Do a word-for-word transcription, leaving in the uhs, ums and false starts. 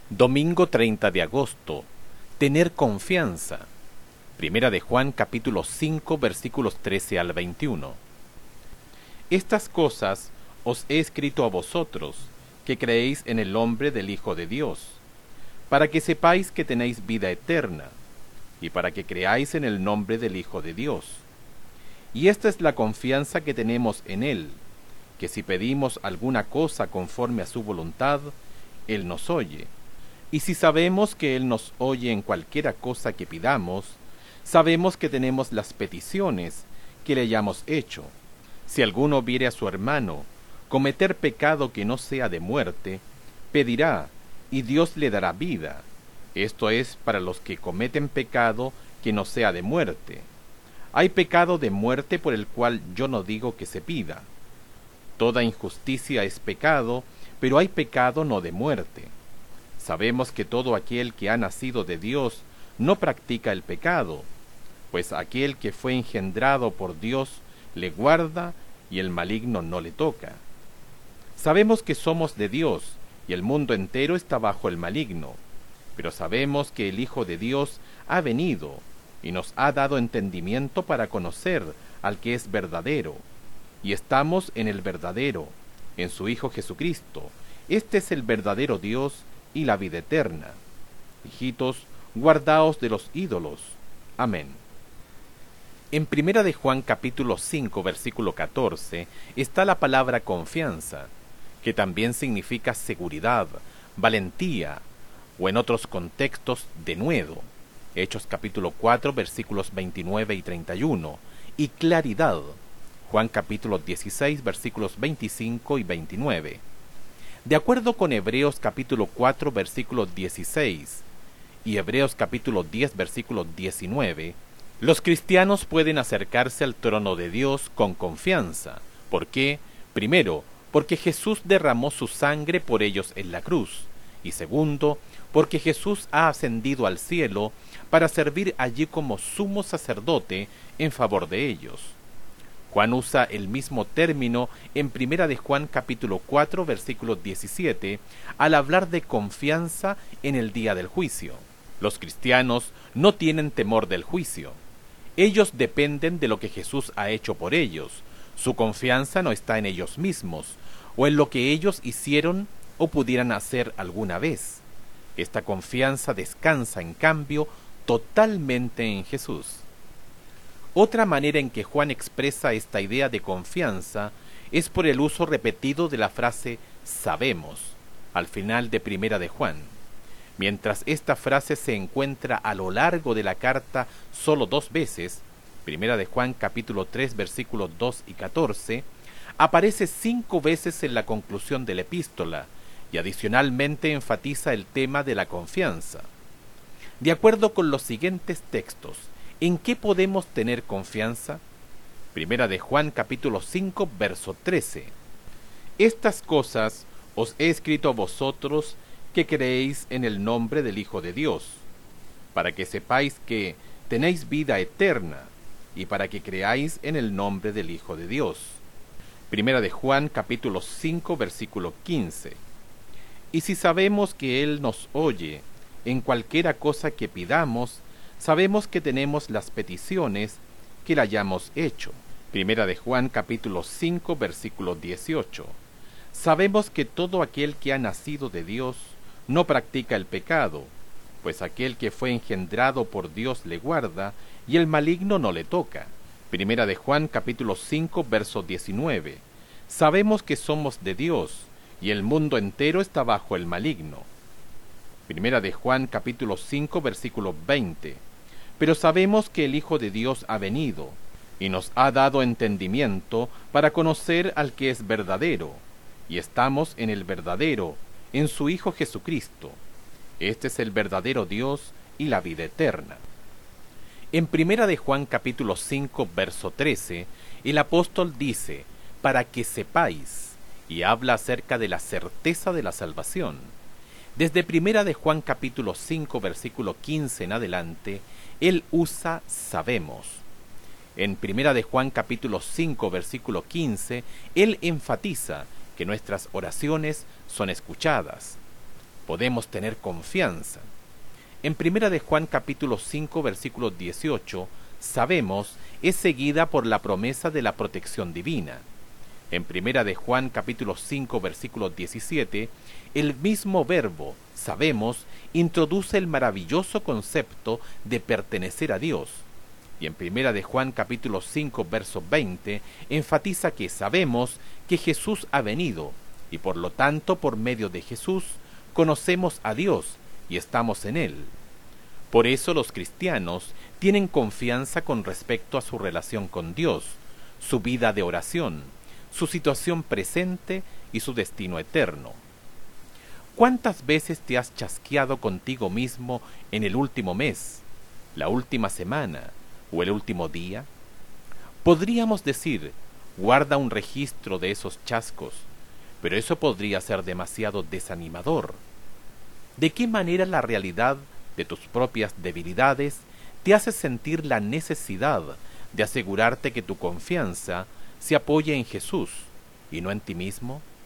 Domingo treinta de agosto. Tener confianza. Primera de Juan capítulo cinco versículos trece al veintiuno. Estas cosas os he escrito a vosotros, que creéis en el nombre del Hijo de Dios, para que sepáis que tenéis vida eterna, y para que creáis en el nombre del Hijo de Dios. Y esta es la confianza que tenemos en Él, que si pedimos alguna cosa conforme a su voluntad, Él nos oye. Y si sabemos que Él nos oye en cualquiera cosa que pidamos, sabemos que tenemos las peticiones que le hayamos hecho. Si alguno viere a su hermano cometer pecado que no sea de muerte, pedirá, y Dios le dará vida. Esto es para los que cometen pecado que no sea de muerte. Hay pecado de muerte por el cual yo no digo que se pida. Toda injusticia es pecado, pero hay pecado no de muerte. Sabemos que todo aquel que ha nacido de Dios no practica el pecado, pues aquel que fue engendrado por Dios le guarda y el maligno no le toca. Sabemos que somos de Dios y el mundo entero está bajo el maligno, pero sabemos que el Hijo de Dios ha venido y nos ha dado entendimiento para conocer al que es verdadero, y estamos en el verdadero, en su Hijo Jesucristo. Este es el verdadero Dios y la vida eterna. Hijitos, guardaos de los ídolos. Amén. En Primera de Juan capítulo cinco versículo catorce está la palabra confianza, que también significa seguridad, valentía, o en otros contextos denuedo. Hechos capítulo cuatro versículos veintinueve y treinta y uno, y claridad. Juan capítulo dieciséis versículos veinticinco y veintinueve. De acuerdo con Hebreos capítulo cuatro versículo dieciséis y Hebreos capítulo diez versículo diecinueve, los cristianos pueden acercarse al trono de Dios con confianza. ¿Por qué? Primero, porque Jesús derramó su sangre por ellos en la cruz, y segundo, porque Jesús ha ascendido al cielo para servir allí como sumo sacerdote en favor de ellos. Juan usa el mismo término en Primera de Juan capítulo cuatro versículo diecisiete al hablar de confianza en el día del juicio. Los cristianos no tienen temor del juicio. Ellos dependen de lo que Jesús ha hecho por ellos. Su confianza no está en ellos mismos o en lo que ellos hicieron o pudieran hacer alguna vez. Esta confianza descansa, en cambio, totalmente en Jesús. Otra manera en que Juan expresa esta idea de confianza es por el uso repetido de la frase sabemos al final de Primera de Juan. Mientras esta frase se encuentra a lo largo de la carta solo dos veces, Primera de Juan capítulo tres versículos dos y catorce, aparece cinco veces en la conclusión de la epístola y adicionalmente enfatiza el tema de la confianza. De acuerdo con los siguientes textos, ¿en qué podemos tener confianza? Primera de Juan capítulo cinco verso trece. Estas cosas os he escrito a vosotros que creéis en el nombre del Hijo de Dios, para que sepáis que tenéis vida eterna, y para que creáis en el nombre del Hijo de Dios. Primera de Juan capítulo cinco versículo quince. Y si sabemos que Él nos oye en cualquiera cosa que pidamos, sabemos que tenemos las peticiones que le hayamos hecho. Primera de Juan capítulo cinco versículo dieciocho. Sabemos que todo aquel que ha nacido de Dios no practica el pecado, pues aquel que fue engendrado por Dios le guarda y el maligno no le toca. Primera de Juan capítulo cinco verso diecinueve. Sabemos que somos de Dios y el mundo entero está bajo el maligno. Primera de Juan capítulo cinco versículo veinte. Pero sabemos que el Hijo de Dios ha venido, y nos ha dado entendimiento para conocer al que es verdadero, y estamos en el verdadero, en su Hijo Jesucristo. Este es el verdadero Dios y la vida eterna. En Primera de Juan capítulo cinco verso trece, el apóstol dice, para que sepáis, y habla acerca de la certeza de la salvación. Desde Primera de Juan capítulo cinco versículo quince en adelante, él usa sabemos. En Primera de Juan capítulo cinco versículo quince, él enfatiza que nuestras oraciones son escuchadas. podemos tener confianza. En primera de Juan capítulo cinco versículo dieciocho, sabemos, es seguida por la promesa de la protección divina. En primera de Juan capítulo cinco versículo diecisiete, el mismo verbo, sabemos, introduce el maravilloso concepto de pertenecer a Dios. Y en primera de Juan capítulo cinco verso veinte, enfatiza que sabemos que Jesús ha venido, y por lo tanto por medio de Jesús conocemos a Dios y estamos en Él. Por eso los cristianos tienen confianza con respecto a su relación con Dios, su vida de oración, su situación presente y su destino eterno. ¿Cuántas veces te has chasqueado contigo mismo en el último mes, la última semana o el último día? Podríamos decir, guarda un registro de esos chascos, pero eso podría ser demasiado desanimador. ¿De qué manera la realidad de tus propias debilidades te hace sentir la necesidad de asegurarte que tu confianza se apoye en Jesús y no en ti mismo?